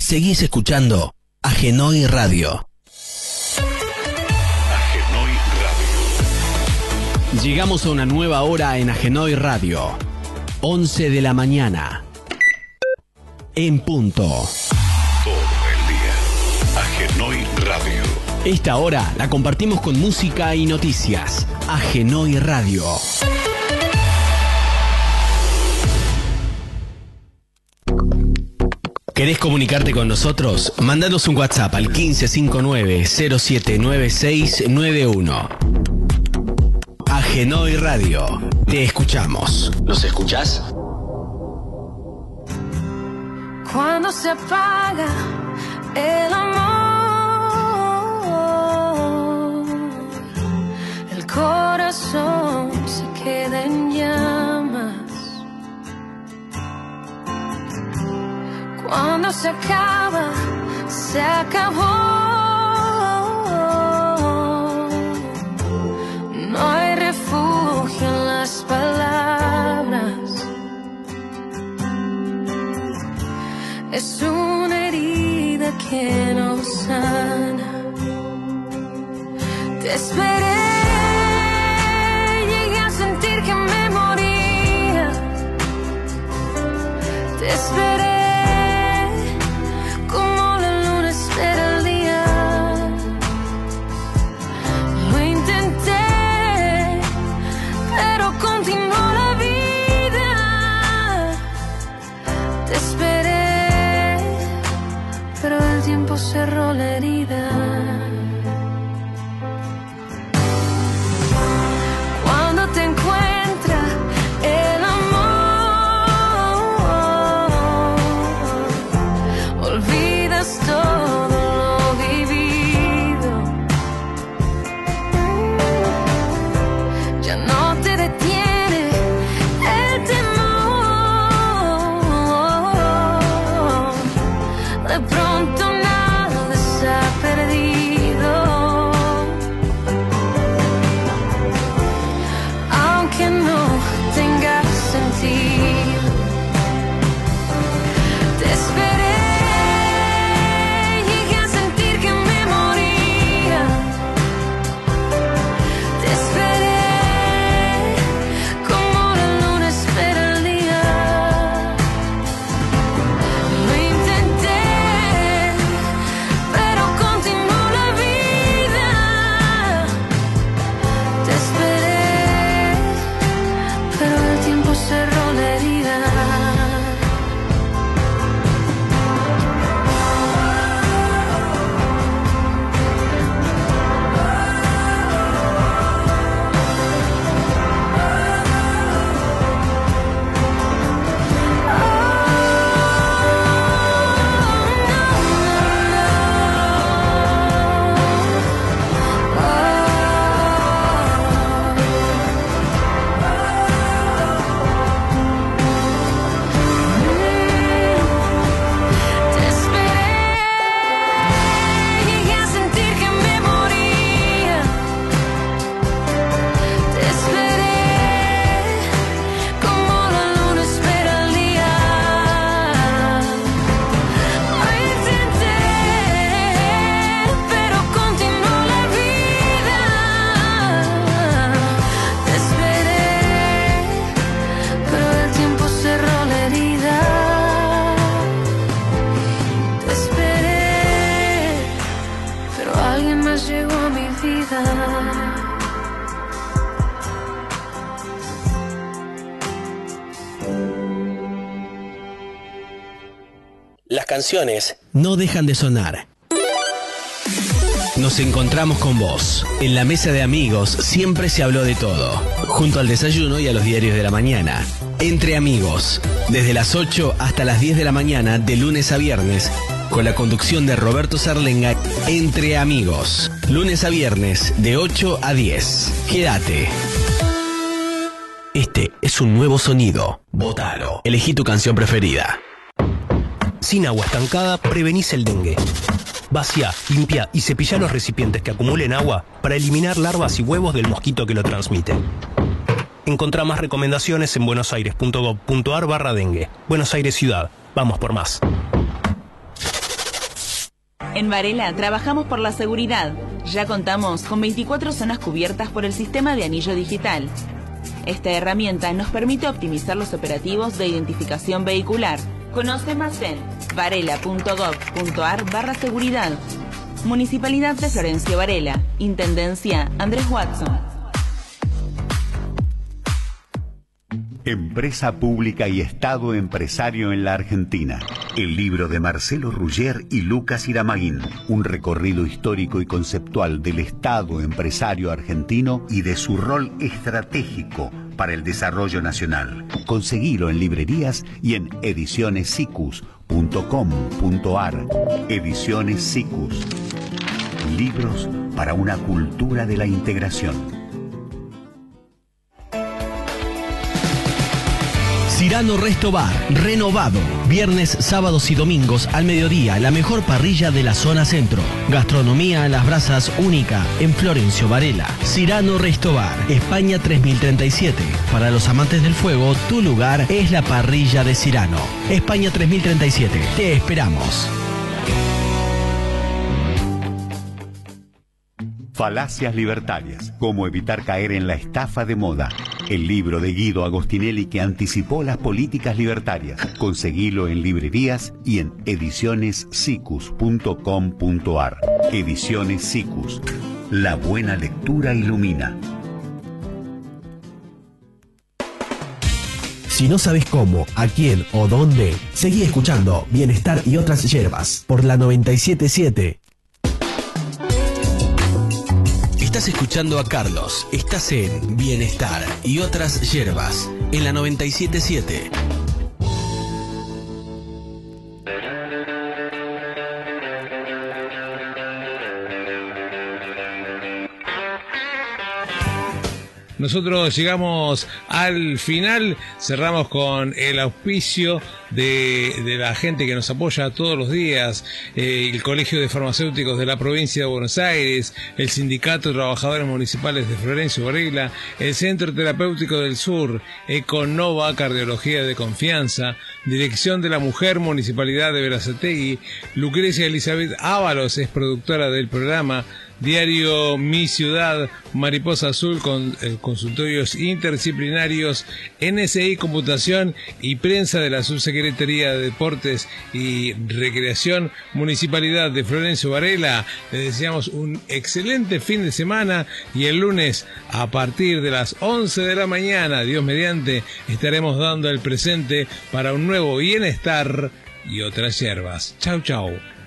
Seguís escuchando Agenoy Radio. Agenoy Radio. Llegamos a una nueva hora en Agenoy Radio. 11 de la mañana. En punto. Todo el día. Agenoy Radio. Esta hora la compartimos con música y noticias. Agenoy Radio. ¿Querés comunicarte con nosotros? Mándanos un WhatsApp al 1559-079691. Agenoy Radio. Te escuchamos. ¿Nos escuchás? Cuando se apaga el amor, el corazón se queda en llamas. Cuando se acaba, se acabó. No hay refugio en las palabras. Es una herida que no sana. Te esperé, llegué a sentir que me moría. Te esperé. Cerró la herida. Cuando te encuentra el amor, olvidas todo lo vivido. Ya no te detiene el temor. De pronto perdido, aunque no tenga sentido. Te esperé, llegué a sentir que me moría. Te esperé, como la luna espera el día. Lo intenté, pero continuó la vida. Te esperé, pero el tiempo cerró la herida. Te esperé, llegué a sentir que me moría. Te esperé, como la luna espera el día. Lo intenté, pero continuó la vida. Te esperé, pero el tiempo cerró la herida. Te esperé, pero alguien más llegó a mi vida. Las canciones no dejan de sonar. Nos encontramos con vos. En la mesa de amigos siempre se habló de todo. Junto al desayuno y a los diarios de la mañana. Entre amigos. Desde las 8 hasta las 10 de la mañana, de lunes a viernes. Con la conducción de Roberto Sarlenga. Entre amigos. Lunes a viernes, de 8 a 10. Quédate. Este es un nuevo sonido. Votalo. Elegí tu canción preferida. Sin agua estancada, prevenís el dengue. Vacía, limpia y cepilla los recipientes que acumulen agua para eliminar larvas y huevos del mosquito que lo transmite. Encontrá más recomendaciones en buenosaires.gov.ar/dengue. Buenos Aires Ciudad. Vamos por más. En Varela trabajamos por la seguridad. Ya contamos con 24 zonas cubiertas por el sistema de anillo digital. Esta herramienta nos permite optimizar los operativos de identificación vehicular. Conoce más en varela.gov.ar/seguridad. Municipalidad de Florencio Varela. Intendencia Andrés Watson. Empresa pública y Estado empresario en la Argentina. El libro de Marcelo Ruggier y Lucas Iramaguín. Un recorrido histórico y conceptual del Estado empresario argentino y de su rol estratégico para el desarrollo nacional. Conseguilo en librerías y en edicionessicus.com.ar. Ediciones Sicus. Libros para una cultura de la integración. Cirano Resto Bar, renovado. Viernes, sábados y domingos al mediodía, la mejor parrilla de la zona centro. Gastronomía a las brasas única en Florencio Varela. Cirano Resto Bar, España 3037. Para los amantes del fuego, tu lugar es la parrilla de Cirano. España 3037. Te esperamos. Falacias libertarias. Cómo evitar caer en la estafa de moda. El libro de Guido Agostinelli que anticipó las políticas libertarias. Conseguilo en librerías y en edicionessicus.com.ar. Ediciones Sicus. La buena lectura ilumina. Si no sabes cómo, a quién o dónde, seguí escuchando Bienestar y otras hierbas por la 97.7. Estás escuchando a Carlos. Estás en Bienestar y otras hierbas en la 97.7. Nosotros llegamos al final, cerramos con el auspicio de la gente que nos apoya todos los días, el Colegio de Farmacéuticos de la Provincia de Buenos Aires, el Sindicato de Trabajadores Municipales de Florencio Varela, el Centro Terapéutico del Sur, Econova, Cardiología de Confianza, Dirección de la Mujer, Municipalidad de Berazategui, Lucrecia Elizabeth Ábalos es productora del programa, Diario Mi Ciudad, Mariposa Azul con consultorios interdisciplinarios, NSI Computación y prensa de la Subsecretaría de Deportes y Recreación, Municipalidad de Florencio Varela. Les deseamos un excelente fin de semana y el lunes a partir de las 11 de la mañana, Dios mediante, estaremos dando el presente para un nuevo Bienestar y otras hierbas. Chau, chau.